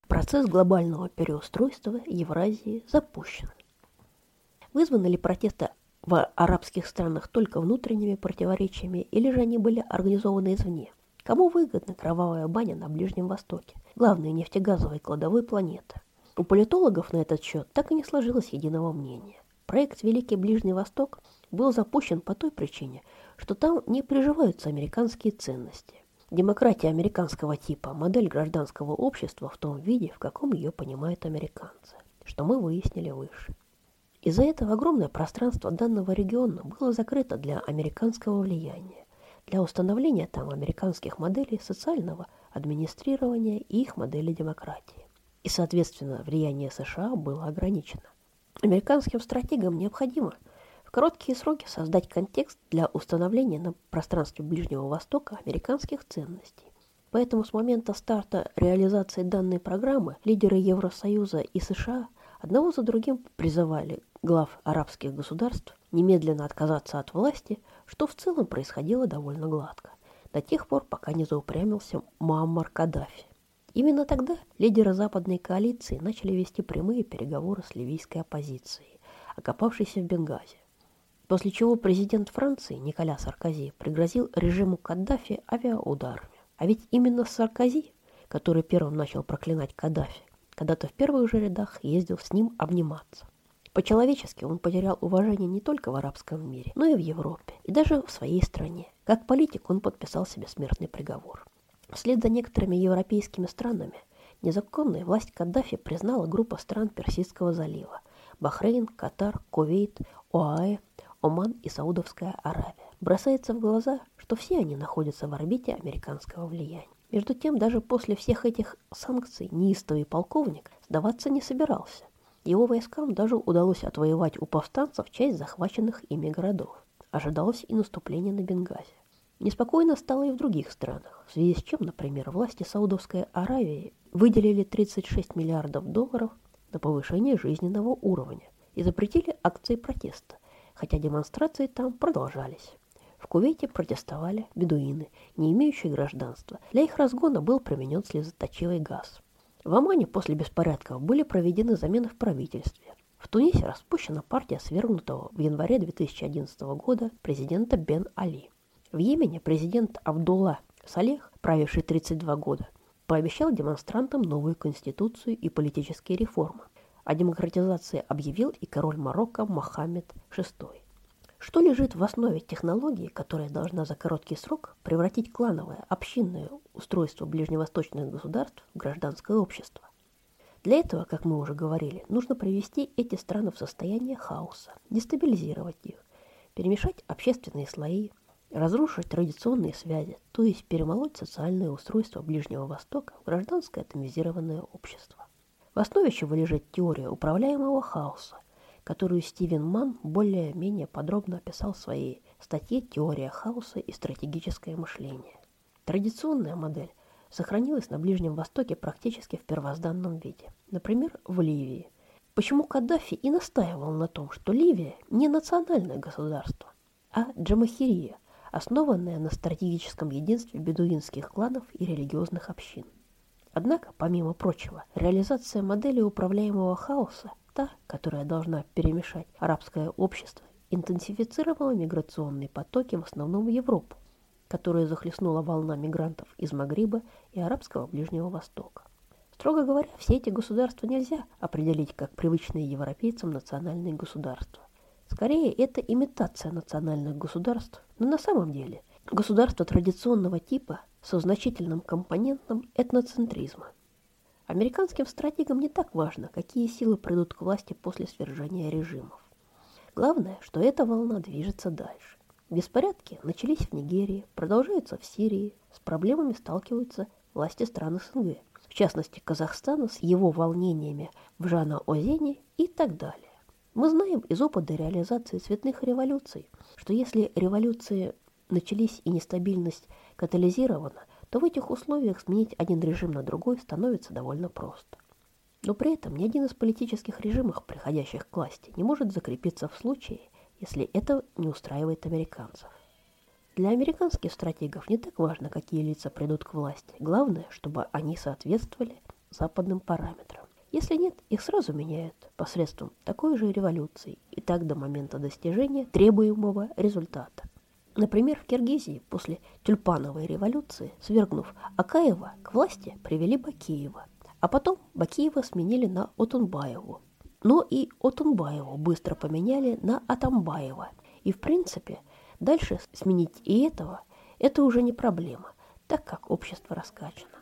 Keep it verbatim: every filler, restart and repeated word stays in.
Процесс глобального переустройства Евразии запущен. Вызваны ли протесты в арабских странах только внутренними противоречиями, или же они были организованы извне? Кому выгодна кровавая баня на Ближнем Востоке, главной нефтегазовой кладовой планеты? У политологов на этот счет так и не сложилось единого мнения. Проект «Великий Ближний Восток» был запущен по той причине, что там не приживаются американские ценности. Демократия американского типа – модель гражданского общества в том виде, в каком ее понимают американцы, что мы выяснили выше. Из-за этого огромное пространство данного региона было закрыто для американского влияния, для установления там американских моделей социального администрирования и их модели демократии. И, соответственно, влияние США было ограничено. Американским стратегам необходимо в короткие сроки создать контекст для установления на пространстве Ближнего Востока американских ценностей. Поэтому с момента старта реализации данной программы лидеры Евросоюза и США одного за другим призывали глав арабских государств немедленно отказаться от власти, что в целом происходило довольно гладко, до тех пор, пока не заупрямился Муаммар Каддафи. Именно тогда лидеры западной коалиции начали вести прямые переговоры с ливийской оппозицией, окопавшейся в Бенгази. После чего президент Франции Николя Саркози пригрозил режиму Каддафи авиаударами. А ведь именно Саркози, который первым начал проклинать Каддафи, когда-то в первых же рядах ездил с ним обниматься. По-человечески он потерял уважение не только в арабском мире, но и в Европе, и даже в своей стране. Как политик он подписал себе смертный приговор. Вслед за некоторыми европейскими странами незаконной власть Каддафи признала группа стран Персидского залива – Бахрейн, Катар, Кувейт, ОАЭ, Оман и Саудовская Аравия. Бросается в глаза, что все они находятся в орбите американского влияния. Между тем, даже после всех этих санкций неистовый полковник сдаваться не собирался. Его войскам даже удалось отвоевать у повстанцев часть захваченных ими городов. Ожидалось и наступление на Бенгази. Неспокойно стало и в других странах, в связи с чем, например, власти Саудовской Аравии выделили тридцать шесть миллиардов долларов на повышение жизненного уровня и запретили акции протеста, хотя демонстрации там продолжались. В Кувейте протестовали бедуины, не имеющие гражданства. Для их разгона был применен слезоточивый газ. В Омане после беспорядков были проведены замены в правительстве. В Тунисе распущена партия свергнутого в январе две тысячи одиннадцатого года президента Бен Али. В Йемене президент Абдулла Салех, правивший тридцать два года, пообещал демонстрантам новую конституцию и политические реформы. О демократизации объявил и король Марокко Мохаммед шестой. Что лежит в основе технологии, которая должна за короткий срок превратить клановое, общинное устройство ближневосточных государств в гражданское общество? Для этого, как мы уже говорили, нужно привести эти страны в состояние хаоса, дестабилизировать их, перемешать общественные слои, разрушить традиционные связи, то есть перемолоть социальное устройство Ближнего Востока в гражданское атомизированное общество. В основе чего лежит теория управляемого хаоса, которую Стивен Манн более-менее подробно описал в своей статье «Теория хаоса и стратегическое мышление». Традиционная модель сохранилась на Ближнем Востоке практически в первозданном виде. Например, в Ливии. Почему Каддафи и настаивал на том, что Ливия не национальное государство, а джамахирия, основанная на стратегическом единстве бедуинских кланов и религиозных общин. Однако, помимо прочего, реализация модели управляемого хаоса, та, которая должна перемешать арабское общество, интенсифицировала миграционные потоки в основном в Европу, которая захлестнула волна мигрантов из Магриба и арабского Ближнего Востока. Строго говоря, все эти государства нельзя определить как привычные европейцам национальные государства. Скорее, это имитация национальных государств, но на самом деле государство традиционного типа со значительным компонентом этноцентризма. Американским стратегам не так важно, какие силы придут к власти после свержения режимов. Главное, что эта волна движется дальше. Беспорядки начались в Нигерии, продолжаются в Сирии, с проблемами сталкиваются власти стран СНГ, в частности Казахстана с его волнениями в Жано-Озене и так далее. Мы знаем из опыта реализации цветных революций, что если революции начались и нестабильность катализирована, то в этих условиях сменить один режим на другой становится довольно просто. Но при этом ни один из политических режимов, приходящих к власти, не может закрепиться в случае, если это не устраивает американцев. Для американских стратегов не так важно, какие лица придут к власти. Главное, чтобы они соответствовали западным параметрам. Если нет, их сразу меняют посредством такой же революции и так до момента достижения требуемого результата. Например, в Киргизии после Тюльпановой революции, свергнув Акаева, к власти привели Бакиева, а потом Бакиева сменили на Отунбаеву. Но и Отунбаеву быстро поменяли на Атамбаева. И в принципе, дальше сменить и этого – это уже не проблема, так как общество раскачано.